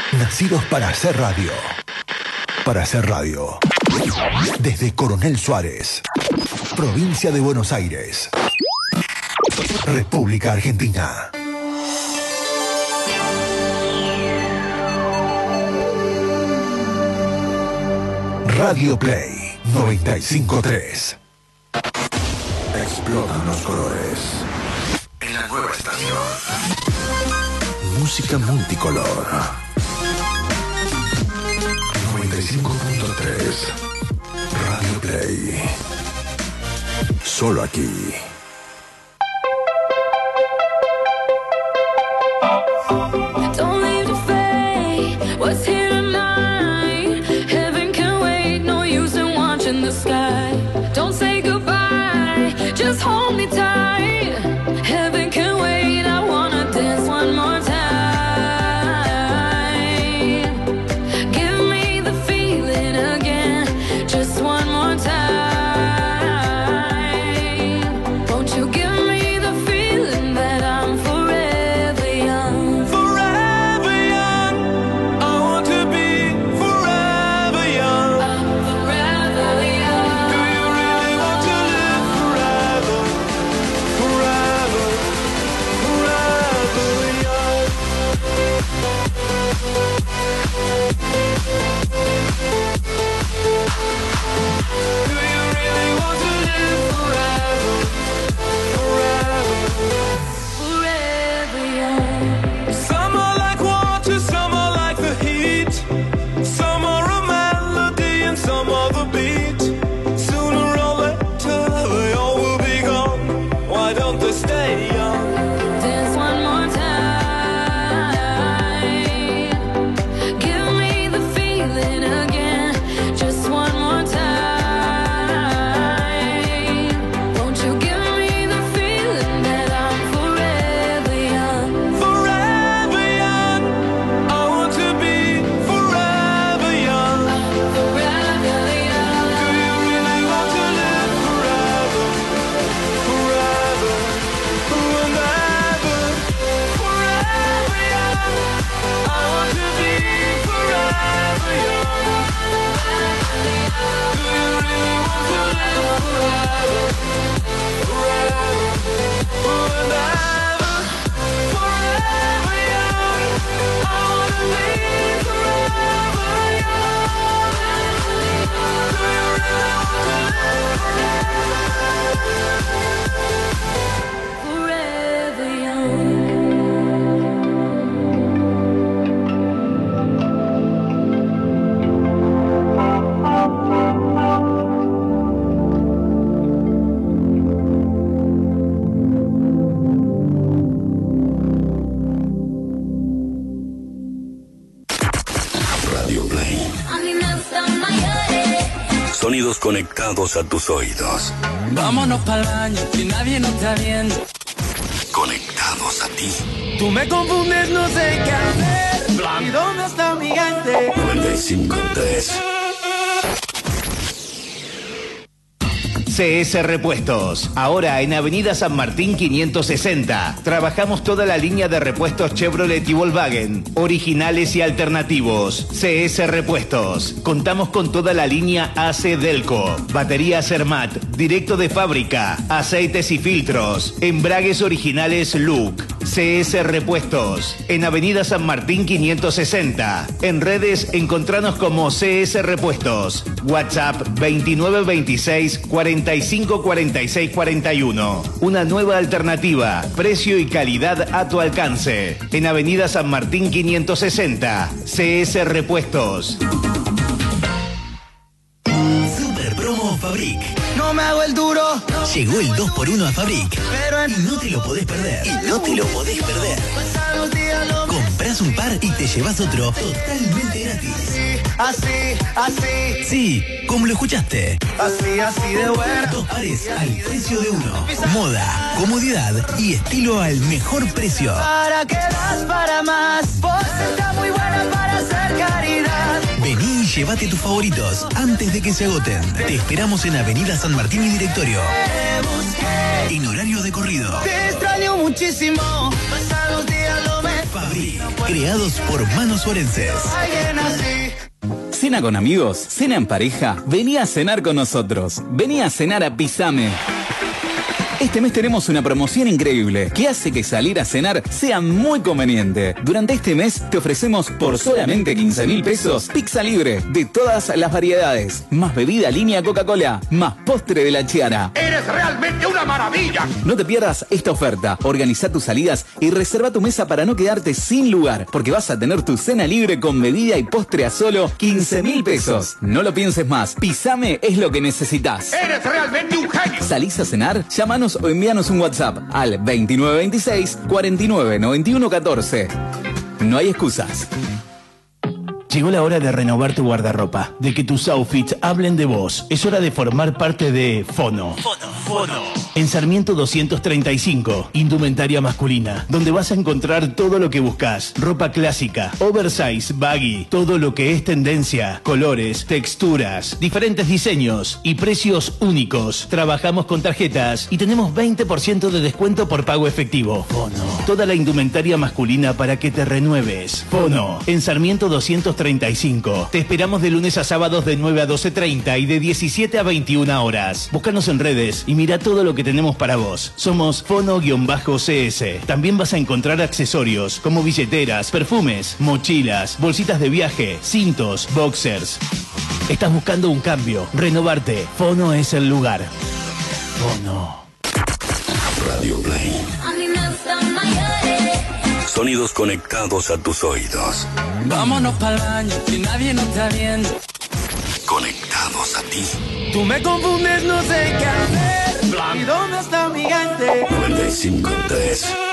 Nacidos para hacer radio. Para hacer radio. Desde Coronel Suárez, provincia de Buenos Aires, República Argentina. Radio Play 95.3. Explotan los colores en la nueva estación. Música multicolor. 95.3. Radio Play. Solo aquí. Don't leave the fate. What's here tonight? Heaven can wait. No use in watching the sky. Don't say goodbye. Just hold me tight. Heaven can wait. I wanna dance one more time. Give me the feeling again. Just one more time. Won't you give me the feeling that I'm forever young? Forever young, I want to be forever young. I'm forever young. Do you really want to live forever? Forever, forever young. Do you really want to live forever? Forever. Forever young. Some are like water, some are like the heat. Some are a melody and some are the beat. Sooner or later they all will be gone. Why don't they stay young? Dance one more time. Give me the feeling again. Just one more time. Won't you give me the feeling that I'm forever young? Forever young, I want to be forever young. Forever young. Do you really want to live forever? Forever, and ever. Forever young, I want to be forever young. Do you really want to live forever? Forever, and ever. Forever young, I want to be forever young. Do you really want to live Forever young. Radio Play. A mí me gustan mayores. Sonidos conectados a tus oídos. Vámonos pa'l baño, que nadie nos está viendo. Conectados a ti. Tú me confundes, no sé qué hacer. ¿Y dónde está mi gente? 95.3. CS Repuestos, ahora en Avenida San Martín 560. Trabajamos toda la línea de repuestos Chevrolet y Volkswagen, originales y alternativos. CS Repuestos, contamos con toda la línea AC Delco, baterías Ermat, directo de fábrica, aceites y filtros, embragues originales Look. CS Repuestos, en Avenida San Martín 560. En redes, encontranos como CS Repuestos. WhatsApp 2926 45 46 41. Una nueva alternativa, precio y calidad a tu alcance. En Avenida San Martín 560. CS Repuestos. Super promo Fabric. No me hago el duro. Llegó el 2x1 a Fabric. Pero Y no te lo podés perder. pasan los días lo Comprás un par y te llevas otro totalmente gratis. así, Sí, como lo escuchaste. así de bueno. Dos pares al precio de uno. Moda, comodidad y estilo al mejor precio. ¿Para qué das para más? Vos estás muy buena para hacer caridad. Vení y llévate tus favoritos antes de que se agoten. Te esperamos en Avenida San Martín y Directorio. Te busqué, En horario de corrido. te extraño muchísimo. Pasan los días lo me Fabric. Sí, creados por manos suarenses. Alguien así. ¿Cena con amigos? ¿Cena en pareja? Vení a cenar con nosotros. Vení a cenar a Pisame. Este mes tenemos una promoción increíble que hace que salir a cenar sea muy conveniente. Durante este mes te ofrecemos por solamente 15.000 pesos pizza libre de todas las variedades, más bebida línea Coca-Cola, más postre de la Chiara. ¡Eres realmente una maravilla! No te pierdas esta oferta. Organiza tus salidas y reserva tu mesa para no quedarte sin lugar, porque vas a tener tu cena libre con bebida y postre a solo 15.000 pesos. No lo pienses más. Pisame es lo que necesitas. ¡Eres realmente un genio! ¿Salís a cenar? Llámanos o envíanos un WhatsApp al 2926 49 91 14. No hay excusas. Llegó la hora de renovar tu guardarropa, de que tus outfits hablen de vos. Es hora de formar parte de Fono. En Sarmiento 235, indumentaria masculina, donde vas a encontrar todo lo que buscas. Ropa clásica, oversize, baggy, todo lo que es tendencia, colores, texturas, diferentes diseños y precios únicos. Trabajamos con tarjetas y tenemos 20% de descuento por pago efectivo. Fono. Toda la indumentaria masculina para que te renueves. Fono. En Sarmiento 235. Te esperamos de lunes a sábados de 9 a 12:30 y de 17 a 21 horas. Búscanos en redes y mira todo lo que tenemos para vos. Somos Fono-CS. También vas a encontrar accesorios como billeteras, perfumes, mochilas, bolsitas de viaje, cintos, boxers. ¿Estás buscando un cambio? Renovarte. Fono es el lugar. Fono. Radio Play. Sonidos conectados a tus oídos. Vámonos para el baño, que nadie nos está viendo. Conectados a ti. Tú me confundes, no sé qué hacer. ¿Y dónde está mi gente? 95.3